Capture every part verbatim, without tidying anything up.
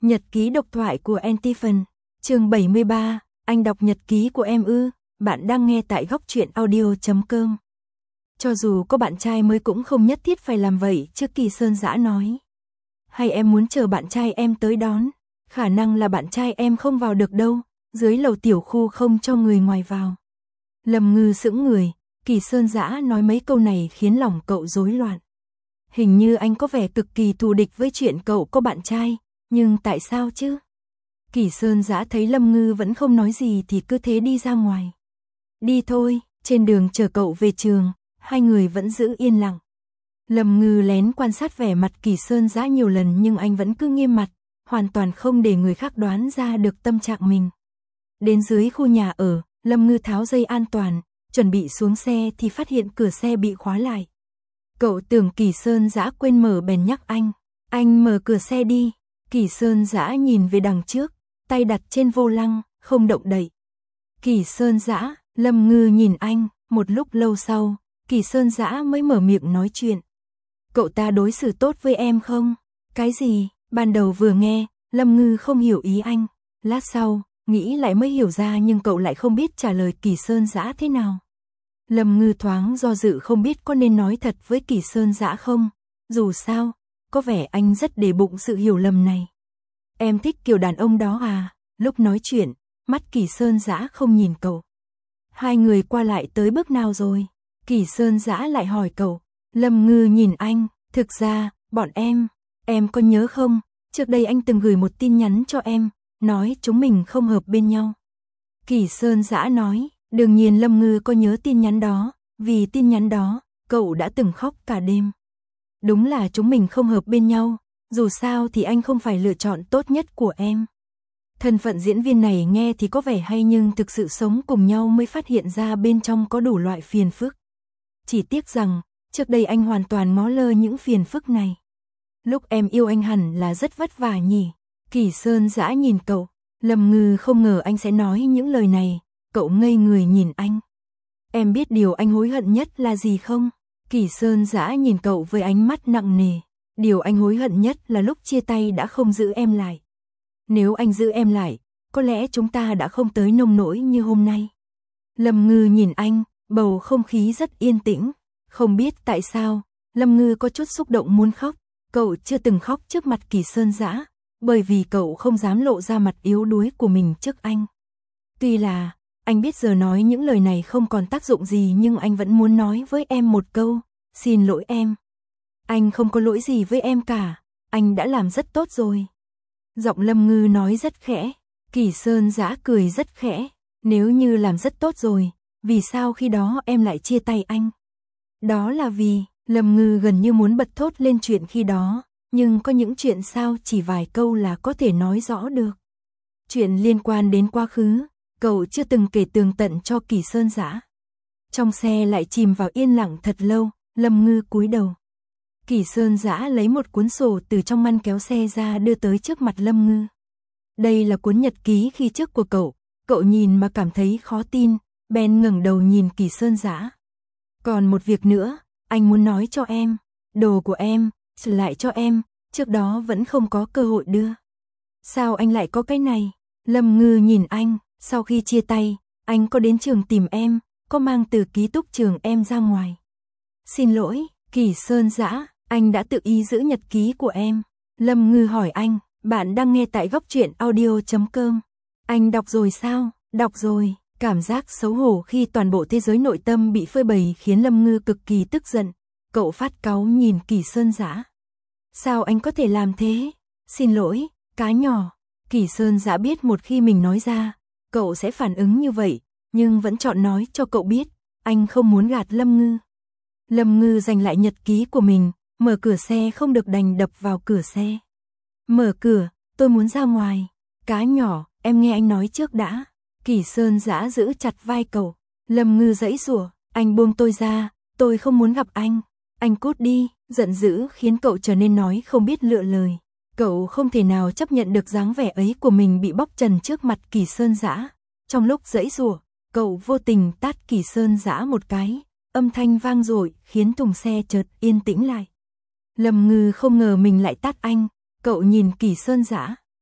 Nhật ký độc thoại của Antiphon, chương bảy mươi ba, anh đọc nhật ký của em ư? Bạn đang nghe tại góc truyện audio chấm com. Cho dù có bạn trai mới cũng không nhất thiết phải làm vậy, trước Kỳ Sơn Dã nói. Hay em muốn chờ bạn trai em tới đón? Khả năng là bạn trai em không vào được đâu, dưới lầu tiểu khu không cho người ngoài vào. Lâm Ngư sững người, Kỳ Sơn Dã nói mấy câu này khiến lòng cậu rối loạn. Hình như anh có vẻ cực kỳ thù địch với chuyện cậu có bạn trai, nhưng tại sao chứ? Kỳ Sơn Dã thấy Lâm Ngư vẫn không nói gì thì cứ thế đi ra ngoài. Đi thôi, trên đường chờ cậu về trường, hai người vẫn giữ yên lặng. Lâm Ngư lén quan sát vẻ mặt Kỳ Sơn Dã nhiều lần nhưng anh vẫn cứ nghiêm mặt, hoàn toàn không để người khác đoán ra được tâm trạng mình. Đến dưới khu nhà ở, Lâm Ngư tháo dây an toàn, chuẩn bị xuống xe thì phát hiện cửa xe bị khóa lại. Cậu tưởng Kỳ Sơn Dã quên mở bèn nhắc anh, anh mở cửa xe đi. Kỳ Sơn Dã nhìn về đằng trước, tay đặt trên vô lăng, không động đậy. Kỳ Sơn Dã, Lâm Ngư nhìn anh, một lúc lâu sau, Kỳ Sơn Dã mới mở miệng nói chuyện. Cậu ta đối xử tốt với em không? Cái gì? Ban đầu vừa nghe, Lâm Ngư không hiểu ý anh, lát sau, nghĩ lại mới hiểu ra nhưng cậu lại không biết trả lời Kỳ Sơn Dã thế nào. Lâm Ngư thoáng do dự không biết có nên nói thật với Kỳ Sơn Dã không, dù sao, có vẻ anh rất để bụng sự hiểu lầm này. Em thích kiểu đàn ông đó à? Lúc nói chuyện, mắt Kỳ Sơn Dã không nhìn cậu. Hai người qua lại tới bước nào rồi? Kỳ Sơn Dã lại hỏi cậu. Lâm Ngư nhìn anh, thực ra, bọn em, em có nhớ không? Trước đây anh từng gửi một tin nhắn cho em, nói chúng mình không hợp bên nhau. Kỳ Sơn Dã nói, đương nhiên Lâm Ngư có nhớ tin nhắn đó, vì tin nhắn đó, cậu đã từng khóc cả đêm. Đúng là chúng mình không hợp bên nhau, dù sao thì anh không phải lựa chọn tốt nhất của em. Thân phận diễn viên này nghe thì có vẻ hay nhưng thực sự sống cùng nhau mới phát hiện ra bên trong có đủ loại phiền phức. Chỉ tiếc rằng, trước đây anh hoàn toàn ngó lơ những phiền phức này. Lúc em yêu anh hẳn là rất vất vả nhỉ? Kỳ Sơn Dã nhìn cậu, Lâm Ngư không ngờ anh sẽ nói những lời này, cậu ngây người nhìn anh. Em biết điều anh hối hận nhất là gì không? Kỳ Sơn Dã nhìn cậu với ánh mắt nặng nề. Điều anh hối hận nhất là lúc chia tay đã không giữ em lại. Nếu anh giữ em lại, có lẽ chúng ta đã không tới nông nỗi như hôm nay. Lâm Ngư nhìn anh, bầu không khí rất yên tĩnh. Không biết tại sao, Lâm Ngư có chút xúc động muốn khóc. Cậu chưa từng khóc trước mặt Kỳ Sơn Dã, bởi vì cậu không dám lộ ra mặt yếu đuối của mình trước anh. Tuy là, anh biết giờ nói những lời này không còn tác dụng gì nhưng anh vẫn muốn nói với em một câu, xin lỗi em. Anh không có lỗi gì với em cả, anh đã làm rất tốt rồi. Giọng Lâm Ngư nói rất khẽ, Kỳ Sơn Dã cười rất khẽ, nếu như làm rất tốt rồi, vì sao khi đó em lại chia tay anh? Đó là vì, Lâm Ngư gần như muốn bật thốt lên chuyện khi đó, nhưng có những chuyện sao chỉ vài câu là có thể nói rõ được. Chuyện liên quan đến quá khứ, cậu chưa từng kể tường tận cho Kỳ Sơn Dã. Trong xe lại chìm vào yên lặng thật lâu, Lâm Ngư cúi đầu. Kỳ Sơn Dã lấy một cuốn sổ từ trong ngăn kéo xe ra đưa tới trước mặt Lâm Ngư. Đây là cuốn nhật ký khi trước của cậu, cậu nhìn mà cảm thấy khó tin, bèn ngẩng đầu nhìn Kỳ Sơn Dã. Còn một việc nữa, anh muốn nói cho em, đồ của em, trở lại cho em, trước đó vẫn không có cơ hội đưa. Sao anh lại có cái này? Lâm Ngư nhìn anh, sau khi chia tay, anh có đến trường tìm em, có mang từ ký túc trường em ra ngoài. Xin lỗi, Kỳ Sơn Dã, anh đã tự ý giữ nhật ký của em. Lâm Ngư hỏi anh, bạn đang nghe tại góc truyện audio chấm com. Anh đọc rồi sao? Đọc rồi. Cảm giác xấu hổ khi toàn bộ thế giới nội tâm bị phơi bày khiến Lâm Ngư cực kỳ tức giận. Cậu phát cáu nhìn Kỳ Sơn Dã. Sao anh có thể làm thế? Xin lỗi, cá nhỏ. Kỳ Sơn Dã biết một khi mình nói ra, cậu sẽ phản ứng như vậy, nhưng vẫn chọn nói cho cậu biết, anh không muốn gạt Lâm Ngư. Lâm Ngư giành lại nhật ký của mình, mở cửa xe không được đành đập vào cửa xe. Mở cửa, tôi muốn ra ngoài. Cá nhỏ, em nghe anh nói trước đã. Kỳ Sơn Dã giữ chặt vai cậu. Lâm Ngư giãy giụa, anh buông tôi ra, tôi không muốn gặp anh. Anh cút đi, giận dữ khiến cậu trở nên nói không biết lựa lời. Cậu không thể nào chấp nhận được dáng vẻ ấy của mình bị bóc trần trước mặt Kỳ Sơn Dã. Trong lúc giãy giụa, cậu vô tình tát Kỳ Sơn Dã một cái, âm thanh vang dội khiến thùng xe chợt yên tĩnh lại. Lâm Ngư không ngờ mình lại tát anh, cậu nhìn Kỳ Sơn Dã.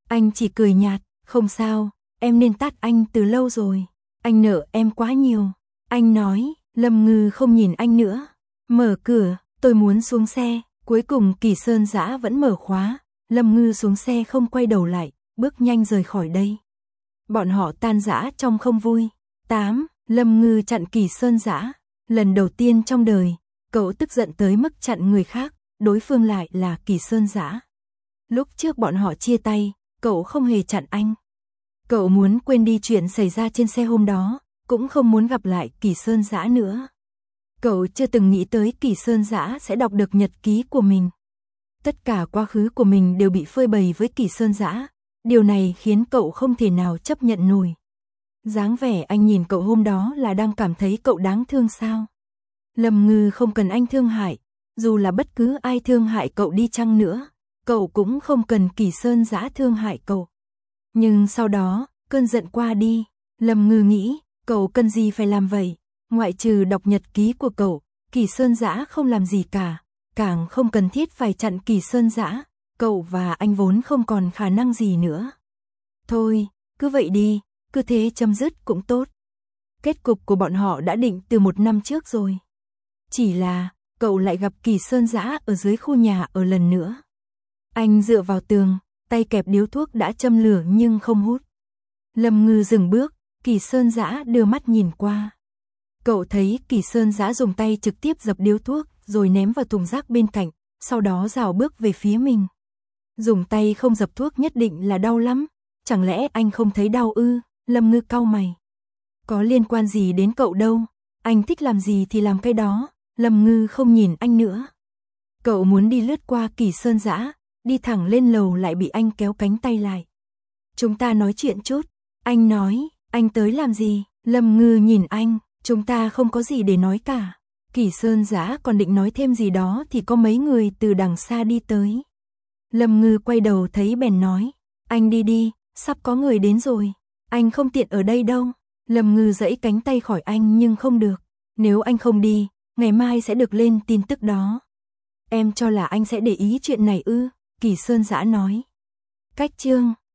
Anh chỉ cười nhạt, không sao, em nên tát anh từ lâu rồi. Anh nợ em quá nhiều. Anh nói, Lâm Ngư không nhìn anh nữa. Mở cửa, tôi muốn xuống xe. Cuối cùng Kỳ Sơn Dã vẫn mở khóa. Lâm Ngư xuống xe không quay đầu lại, bước nhanh rời khỏi đây. Bọn họ tan rã trong không vui. tám. Lâm Ngư chặn Kỳ Sơn Dã. Lần đầu tiên trong đời, cậu tức giận tới mức chặn người khác, đối phương lại là Kỳ Sơn Dã. Lúc trước bọn họ chia tay, cậu không hề chặn anh. Cậu muốn quên đi chuyện xảy ra trên xe hôm đó, cũng không muốn gặp lại Kỳ Sơn Dã nữa. Cậu chưa từng nghĩ tới Kỳ Sơn Dã sẽ đọc được nhật ký của mình. Tất cả quá khứ của mình đều bị phơi bày với Kỳ Sơn Dã. Điều này khiến cậu không thể nào chấp nhận nổi. Dáng vẻ anh nhìn cậu hôm đó là đang cảm thấy cậu đáng thương sao? Lâm Ngư không cần anh thương hại, dù là bất cứ ai thương hại cậu đi chăng nữa, cậu cũng không cần Kỳ Sơn Dã thương hại cậu. Nhưng sau đó, cơn giận qua đi, Lâm Ngư nghĩ, cậu cần gì phải làm vậy? Ngoại trừ đọc nhật ký của cậu, Kỳ Sơn Dã không làm gì cả, càng không cần thiết phải chặn Kỳ Sơn Dã, cậu và anh vốn không còn khả năng gì nữa. Thôi, cứ vậy đi, cứ thế chấm dứt cũng tốt. Kết cục của bọn họ đã định từ một năm trước rồi. Chỉ là, cậu lại gặp Kỳ Sơn Dã ở dưới khu nhà ở lần nữa. Anh dựa vào tường, tay kẹp điếu thuốc đã châm lửa nhưng không hút. Lâm Ngư dừng bước, Kỳ Sơn Dã đưa mắt nhìn qua. Cậu thấy Kỳ Sơn Dã dùng tay trực tiếp dập điếu thuốc, rồi ném vào thùng rác bên cạnh, sau đó rảo bước về phía mình. Dùng tay không dập thuốc nhất định là đau lắm, chẳng lẽ anh không thấy đau ư? Lâm Ngư cau mày. Có liên quan gì đến cậu đâu, anh thích làm gì thì làm cái đó. Lâm Ngư không nhìn anh nữa. Cậu muốn đi lướt qua Kỳ Sơn Dã, đi thẳng lên lầu lại bị anh kéo cánh tay lại. Chúng ta nói chuyện chút. Anh nói, anh tới làm gì? Lâm Ngư nhìn anh, chúng ta không có gì để nói cả. Kỳ Sơn Dã còn định nói thêm gì đó thì có mấy người từ đằng xa đi tới. Lâm Ngư quay đầu thấy bèn nói, anh đi đi, sắp có người đến rồi. Anh không tiện ở đây đâu. Lâm Ngư giãy cánh tay khỏi anh nhưng không được. Nếu anh không đi, ngày mai sẽ được lên tin tức đó. Em cho là anh sẽ để ý chuyện này ư? Kỳ Sơn Dã nói. Cách chương